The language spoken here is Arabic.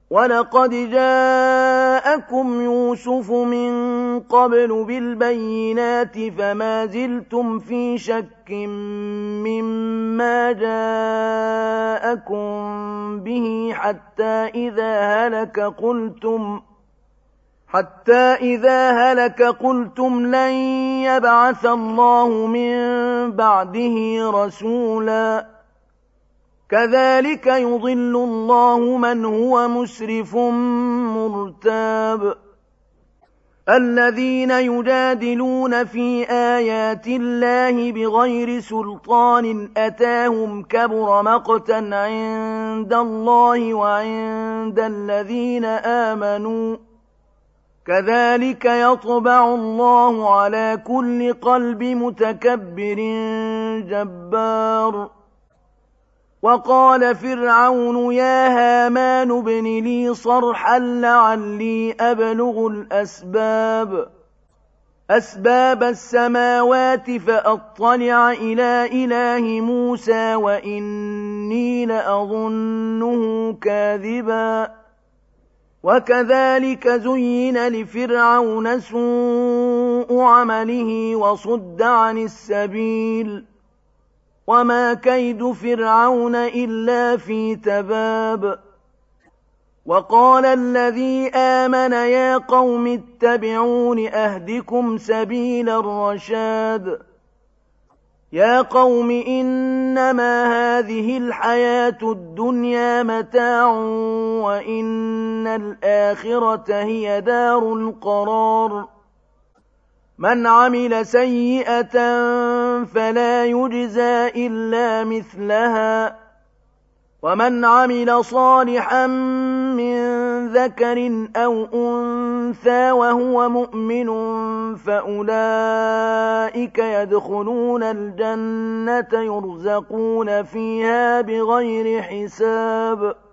وَلَقَدْ جَاءَكُمْ يُوسُفُ مِنْ قَبْلُ بِالْبَيِّنَاتِ فَمَا زِلْتُمْ فِي شَكٍّ مِّمَّا جَاءَكُمْ بِهِ حَتَّى إِذَا هَلَكَ قُلْتُمْ لَنْ يَبْعَثَ اللَّهُ مِنْ بَعْدِهِ رَسُولًا كَذَلِكَ يُضِلُّ اللَّهُ مَنْ هُوَ مُسْرِفٌ مُرْتَابٌ الَّذِينَ يُجَادِلُونَ فِي آيَاتِ اللَّهِ بِغَيْرِ سُلْطَانٍ أَتَاهُمْ كَبُرَ مَقْتًا عِندَ اللَّهِ وَعِندَ الَّذِينَ آمَنُوا كَذَلِكَ يَطْبَعُ اللَّهُ عَلَى كُلِّ قَلْبِ مُتَكَبِّرٍ جَبَّارٍ وَقَالَ فِرْعَوْنُ يَا هَامَانُ ابْنِ لِي صَرْحًا لَعَلِّي أَبْلُغُ أَسْبَابَ السَّمَاوَاتِ فَأَطَّلِعَ إِلَى إِلَٰهِ مُوسَىٰ وَإِنِّي لَأَظُنُّهُ كَاذِبًا وَكَذَلِكَ زُيِّنَ لِفِرْعَوْنَ سُوءُ عَمَلِهِ وَصُدَّ عَنِ السَّبِيلِ وَمَا كَيْدُ فِرْعَوْنَ إِلَّا فِي تَبَابٍ وَقَالَ الَّذِي آمَنَ يَا قَوْمِ اتَّبِعُونِ أَهْدِكُمْ سَبِيلَ الرَّشَادِ يَا قَوْمِ إِنَّمَا هَٰذِهِ الْحَيَاةُ الدُّنْيَا مَتَاعٌ وَإِنَّ الْآخِرَةَ هِيَ دَارُ الْقَرَارِ مَنْ عَمِلَ سَيِّئَةً فَلَا يُجْزَىٰ إِلَّا مِثْلَهَا وَمَنْ عَمِلَ صَالِحًا مِّن ذَكَرٍ أَوْ أُنثَىٰ وَهُوَ مُؤْمِنٌ فَأُولَٰئِكَ يَدْخُلُونَ الْجَنَّةَ يُرْزَقُونَ فِيهَا بِغَيْرِ حِسَابٍ